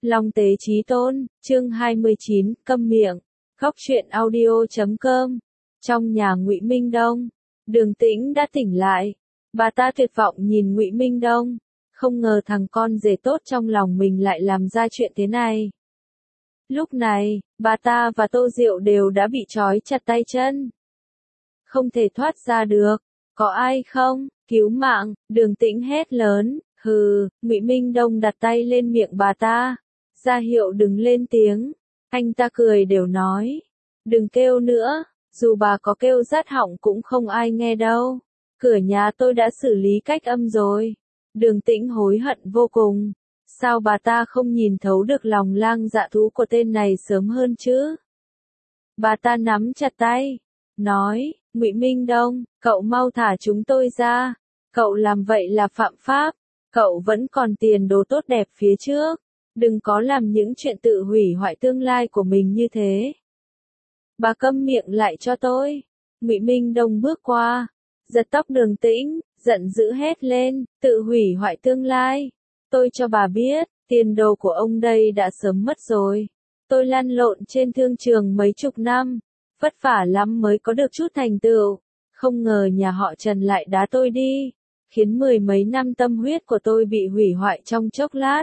Long Tế Chí Tôn, chương 29, câm miệng. Góc truyện audio.com. Trong nhà Ngụy Minh Đông, Đường Tĩnh đã tỉnh lại. Bà ta tuyệt vọng nhìn Ngụy Minh Đông, không ngờ thằng con rể tốt trong lòng mình lại làm ra chuyện thế này. Lúc này, bà ta và Tô Diệu đều đã bị trói chặt tay chân, không thể thoát ra được. Có ai không? Cứu mạng! Đường Tĩnh hét lớn. Hừ! Ngụy Minh Đông đặt tay lên miệng bà ta, ra hiệu đừng lên tiếng. Anh ta cười đều nói, đừng kêu nữa, dù bà có kêu rát họng cũng không ai nghe đâu. Cửa nhà tôi đã xử lý cách âm rồi. Đường Tĩnh hối hận vô cùng. Sao bà ta không nhìn thấu được lòng lang dạ thú của tên này sớm hơn chứ? Bà ta nắm chặt tay, nói, Ngụy Minh Đông, cậu mau thả chúng tôi ra. Cậu làm vậy là phạm pháp. Cậu vẫn còn tiền đồ tốt đẹp phía trước. Đừng có làm những chuyện tự hủy hoại tương lai của mình như thế. Bà câm miệng lại cho tôi. Ngụy Minh Đông bước qua, giật tóc Đường Tĩnh, giận dữ hét lên, tự hủy hoại tương lai. Tôi cho bà biết, tiền đồ của ông đây đã sớm mất rồi. Tôi lăn lộn trên thương trường mấy chục năm, vất vả lắm mới có được chút thành tựu. Không ngờ nhà họ Trần lại đá tôi đi, khiến mười mấy năm tâm huyết của tôi bị hủy hoại trong chốc lát.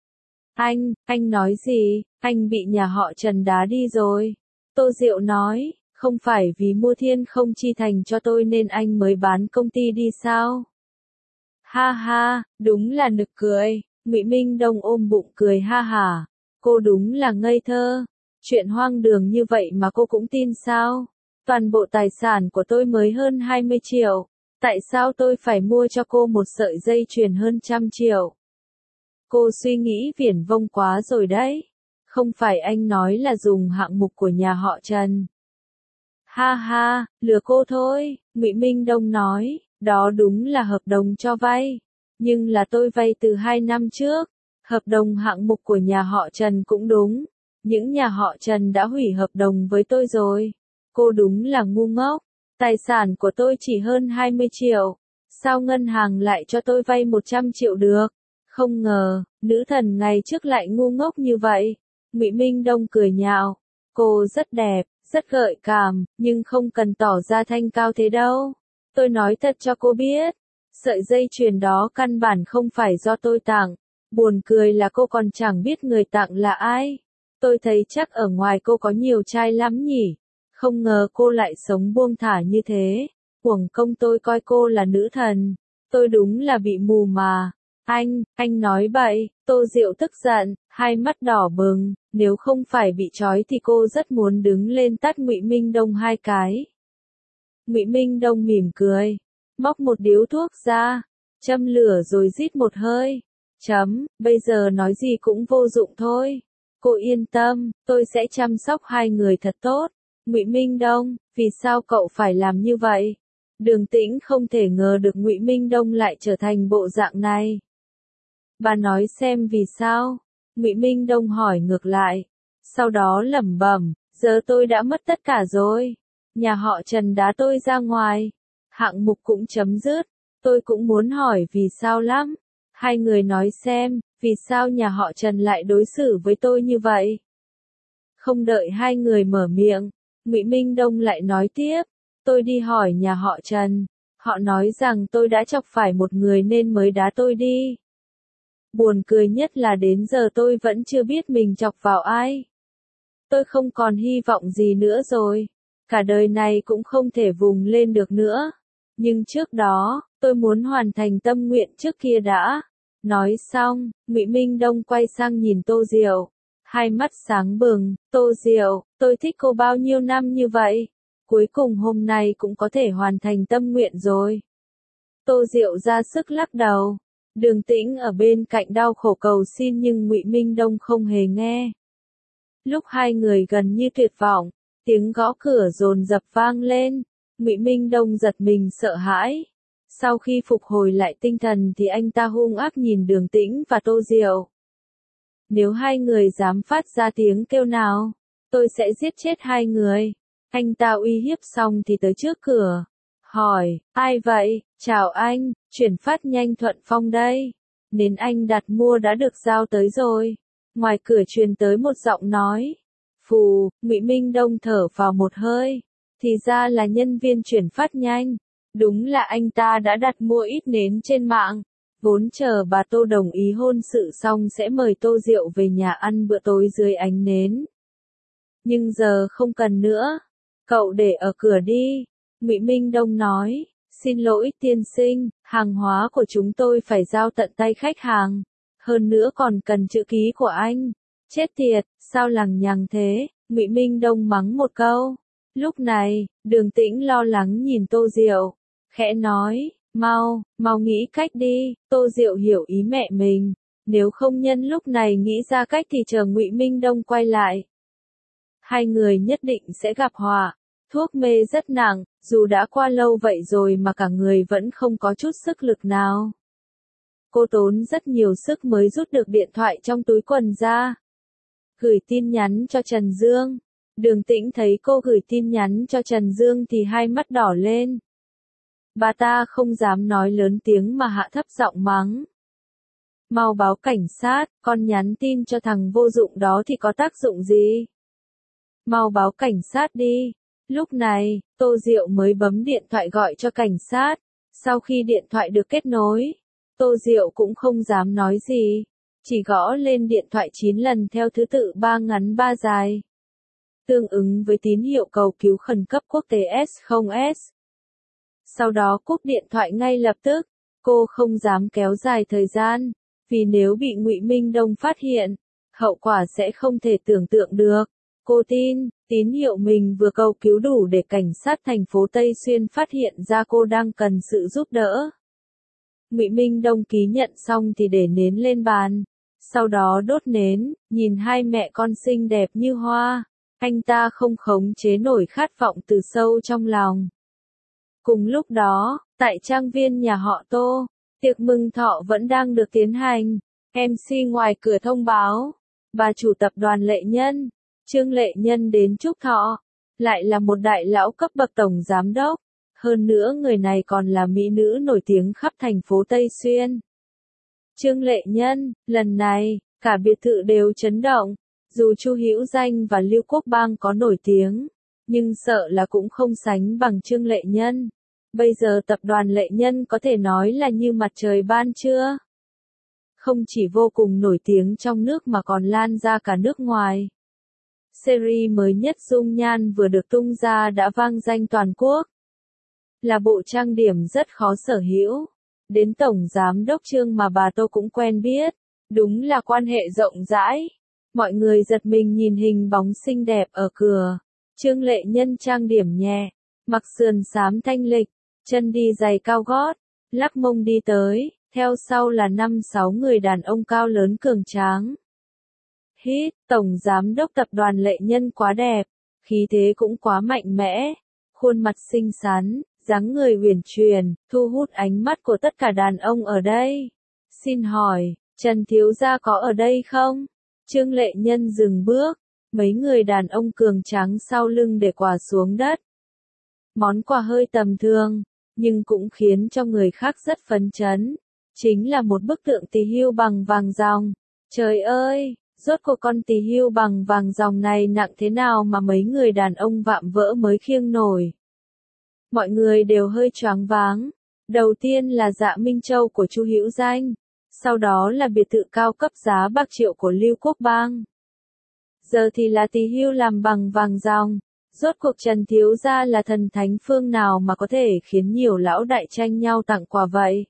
Anh nói gì? Anh bị nhà họ Trần đá đi rồi. Tô Diệu nói, không phải vì mua Thiên Không Chi Thành cho tôi nên anh mới bán công ty đi sao? Ha ha, đúng là nực cười. Ngụy Minh Đông ôm bụng cười ha hả. Cô đúng là ngây thơ. Chuyện hoang đường như vậy mà cô cũng tin sao? Toàn bộ tài sản của tôi mới hơn 20 triệu. Tại sao tôi phải mua cho cô một sợi dây chuyền hơn 100 triệu? Cô suy nghĩ viển vông quá rồi đấy. Không phải anh nói là dùng hạng mục của nhà họ Trần. Ha ha, lừa cô thôi. Ngụy Minh Đông nói, đó đúng là hợp đồng cho vay. Nhưng là tôi vay từ 2 năm trước. Hợp đồng hạng mục của nhà họ Trần cũng đúng. Những nhà họ Trần đã hủy hợp đồng với tôi rồi. Cô đúng là ngu ngốc. Tài sản của tôi chỉ hơn 20 triệu. Sao ngân hàng lại cho tôi vay 100 triệu được? Không ngờ, nữ thần ngày trước lại ngu ngốc như vậy. Ngụy Minh Đông cười nhạo. Cô rất đẹp, rất gợi cảm, nhưng không cần tỏ ra thanh cao thế đâu. Tôi nói thật cho cô biết. Sợi dây chuyền đó căn bản không phải do tôi tặng. Buồn cười là cô còn chẳng biết người tặng là ai. Tôi thấy chắc ở ngoài cô có nhiều trai lắm nhỉ. Không ngờ cô lại sống buông thả như thế. Uổng công tôi coi cô là nữ thần. Tôi đúng là bị mù mà. Anh nói bậy. Tô Diệu tức giận, hai mắt đỏ bừng. Nếu không phải bị trói thì cô rất muốn đứng lên tát Ngụy Minh Đông 2 cái. Ngụy Minh Đông mỉm cười, móc một điếu thuốc ra, châm lửa rồi rít một hơi. Bây giờ nói gì cũng vô dụng thôi. Cô yên tâm, tôi sẽ chăm sóc hai người thật tốt. Ngụy Minh Đông, vì sao cậu phải làm như vậy? Đường Tĩnh không thể ngờ được Ngụy Minh Đông lại trở thành bộ dạng này. Bà nói xem vì sao? Ngụy Minh Đông hỏi ngược lại. Sau đó lẩm bẩm, giờ tôi đã mất tất cả rồi. Nhà họ Trần đá tôi ra ngoài. Hạng mục cũng chấm dứt. Tôi cũng muốn hỏi vì sao lắm. Hai người nói xem, vì sao nhà họ Trần lại đối xử với tôi như vậy? Không đợi hai người mở miệng, Ngụy Minh Đông lại nói tiếp. Tôi đi hỏi nhà họ Trần. Họ nói rằng tôi đã chọc phải một người nên mới đá tôi đi. Buồn cười nhất là đến giờ tôi vẫn chưa biết mình chọc vào ai. Tôi không còn hy vọng gì nữa rồi. Cả đời này cũng không thể vùng lên được nữa. Nhưng trước đó, tôi muốn hoàn thành tâm nguyện trước kia đã. Nói xong, Ngụy Minh Đông quay sang nhìn Tô Diệu. Hai mắt sáng bừng, Tô Diệu, tôi thích cô bao nhiêu năm như vậy. Cuối cùng hôm nay cũng có thể hoàn thành tâm nguyện rồi. Tô Diệu ra sức lắc đầu. Đường Tĩnh ở bên cạnh đau khổ cầu xin nhưng Ngụy Minh Đông không hề nghe. Lúc hai người gần như tuyệt vọng, tiếng gõ cửa dồn dập vang lên. Ngụy Minh Đông giật mình sợ hãi. Sau khi phục hồi lại tinh thần thì anh ta hung ác nhìn Đường Tĩnh và Tô Diệu. Nếu hai người dám phát ra tiếng kêu nào, tôi sẽ giết chết hai người. Anh ta uy hiếp xong thì tới trước cửa. Hỏi, ai vậy? Chào anh, chuyển phát nhanh Thuận Phong đây. Nến anh đặt mua đã được giao tới rồi. Ngoài cửa truyền tới một giọng nói. Phù, Ngụy Minh Đông thở vào một hơi. Thì ra là nhân viên chuyển phát nhanh. Đúng là anh ta đã đặt mua ít nến trên mạng. Vốn chờ bà Tô đồng ý hôn sự xong sẽ mời Tô Diệu về nhà ăn bữa tối dưới ánh nến. Nhưng giờ không cần nữa. Cậu để ở cửa đi. Ngụy Minh Đông nói. Xin lỗi tiên sinh, hàng hóa của chúng tôi phải giao tận tay khách hàng. Hơn nữa còn cần chữ ký của anh. Chết tiệt, sao lằng nhằng thế? Ngụy Minh Đông mắng một câu. Lúc này, Đường Tĩnh lo lắng nhìn Tô Diệu. Khẽ nói, mau nghĩ cách đi. Tô Diệu hiểu ý mẹ mình. Nếu không nhân lúc này nghĩ ra cách thì chờ Ngụy Minh Đông quay lại. Hai người nhất định sẽ gặp họa. Thuốc mê rất nặng, dù đã qua lâu vậy rồi mà cả người vẫn không có chút sức lực nào. Cô tốn rất nhiều sức mới rút được điện thoại trong túi quần ra. Gửi tin nhắn cho Trần Dương. Đường Tĩnh thấy cô gửi tin nhắn cho Trần Dương thì hai mắt đỏ lên. Bà ta không dám nói lớn tiếng mà hạ thấp giọng mắng. Mau báo cảnh sát, con nhắn tin cho thằng vô dụng đó thì có tác dụng gì? Mau báo cảnh sát đi. Lúc này, Tô Diệu mới bấm điện thoại gọi cho cảnh sát. Sau khi điện thoại được kết nối, Tô Diệu cũng không dám nói gì. Chỉ gõ lên điện thoại 9 lần theo thứ tự 3 ngắn 3 dài. Tương ứng với tín hiệu cầu cứu khẩn cấp quốc tế S0S. Sau đó cúp điện thoại ngay lập tức. Cô không dám kéo dài thời gian. Vì nếu bị Ngụy Minh Đông phát hiện, hậu quả sẽ không thể tưởng tượng được. Cô tin, tín hiệu mình vừa cầu cứu đủ để cảnh sát thành phố Tây Xuyên phát hiện ra cô đang cần sự giúp đỡ. Ngụy Minh Đông ký nhận xong thì để nến lên bàn. Sau đó đốt nến, nhìn hai mẹ con xinh đẹp như hoa. Anh ta không khống chế nổi khát vọng từ sâu trong lòng. Cùng lúc đó, tại trang viên nhà họ Tô, tiệc mừng thọ vẫn đang được tiến hành. MC ngoài cửa thông báo, bà chủ tập đoàn Lệ Nhân, Trương Lệ Nhân đến chúc thọ, lại là một đại lão cấp bậc tổng giám đốc. Hơn nữa người này còn là mỹ nữ nổi tiếng khắp thành phố Tây Xuyên. Trương Lệ Nhân, lần này, cả biệt thự đều chấn động. Dù Chu Hữu Danh và Lưu Quốc Bang có nổi tiếng, nhưng sợ là cũng không sánh bằng Trương Lệ Nhân. Bây giờ tập đoàn Lệ Nhân có thể nói là như mặt trời ban trưa. Không chỉ vô cùng nổi tiếng trong nước mà còn lan ra cả nước ngoài. Series mới nhất Dung Nhan vừa được tung ra đã vang danh toàn quốc. Là bộ trang điểm rất khó sở hữu. Đến tổng giám đốc Trương mà bà Tô cũng quen biết. Đúng là quan hệ rộng rãi. Mọi người giật mình nhìn hình bóng xinh đẹp ở cửa. Trương Lệ Nhân trang điểm nhẹ, mặc sườn xám thanh lịch, chân đi giày cao gót, lắc mông đi tới, theo sau là 5-6 người đàn ông cao lớn cường tráng. Hít, tổng giám đốc tập đoàn Lệ Nhân quá đẹp, khí thế cũng quá mạnh mẽ, khuôn mặt xinh xắn, dáng người uyển chuyển, thu hút ánh mắt của tất cả đàn ông ở đây. Xin hỏi, Trần thiếu gia có ở đây không? Trương Lệ Nhân dừng bước, mấy người đàn ông cường tráng sau lưng để quà xuống đất. Món quà hơi tầm thường, nhưng cũng khiến cho người khác rất phấn chấn. Chính là một bức tượng tỳ hưu bằng vàng ròng. Trời ơi, rốt cuộc con tỳ hưu bằng vàng ròng này nặng thế nào mà mấy người đàn ông vạm vỡ mới khiêng nổi. Mọi người đều hơi choáng váng. Đầu tiên là Dạ Minh Châu của Chu Hữu Danh. Sau đó là biệt thự cao cấp giá bạc triệu của Lưu Quốc Bang. Giờ thì là tỳ hưu làm bằng vàng ròng. Rốt cuộc Trần thiếu gia là thần thánh phương nào mà có thể khiến nhiều lão đại tranh nhau tặng quà vậy?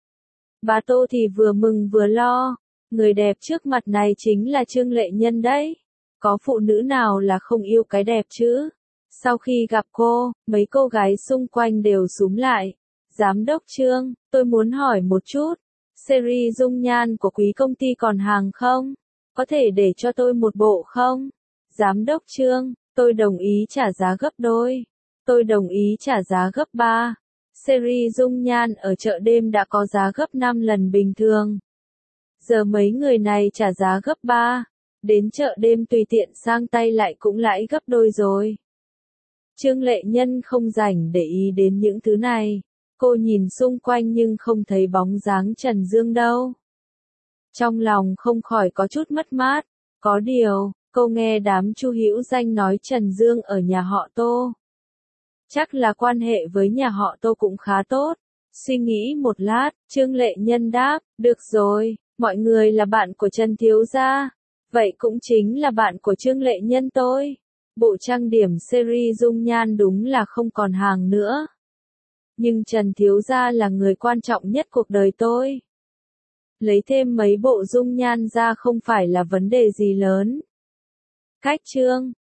Bà Tô thì vừa mừng vừa lo. Người đẹp trước mặt này chính là Trương Lệ Nhân đấy. Có phụ nữ nào là không yêu cái đẹp chứ? Sau khi gặp cô, mấy cô gái xung quanh đều xúm lại. Giám đốc Trương, tôi muốn hỏi một chút. Series Dung Nhan của quý công ty còn hàng không? Có thể để cho tôi một bộ không? Giám đốc Trương, tôi đồng ý trả giá gấp đôi. Tôi đồng ý trả giá gấp 3. Series Dung Nhan ở chợ đêm đã có giá gấp 5 lần bình thường. Giờ mấy người này trả giá gấp 3. Đến chợ đêm tùy tiện sang tay lại cũng lãi gấp đôi rồi. Trương Lệ Nhân không rảnh để ý đến những thứ này. Cô nhìn xung quanh nhưng không thấy bóng dáng Trần Dương đâu. Trong lòng không khỏi có chút mất mát. Có điều, cô nghe đám Chu Hữu Danh nói Trần Dương ở nhà họ Tô. Chắc là quan hệ với nhà họ Tô cũng khá tốt. Suy nghĩ một lát, Trương Lệ Nhân đáp, được rồi, mọi người là bạn của Trần thiếu gia. Vậy cũng chính là bạn của Trương Lệ Nhân tôi. Bộ trang điểm series dung nhan đúng là không còn hàng nữa. Nhưng Trần thiếu gia là người quan trọng nhất cuộc đời tôi. Lấy thêm mấy bộ dung nhan ra không phải là vấn đề gì lớn. Khách Trương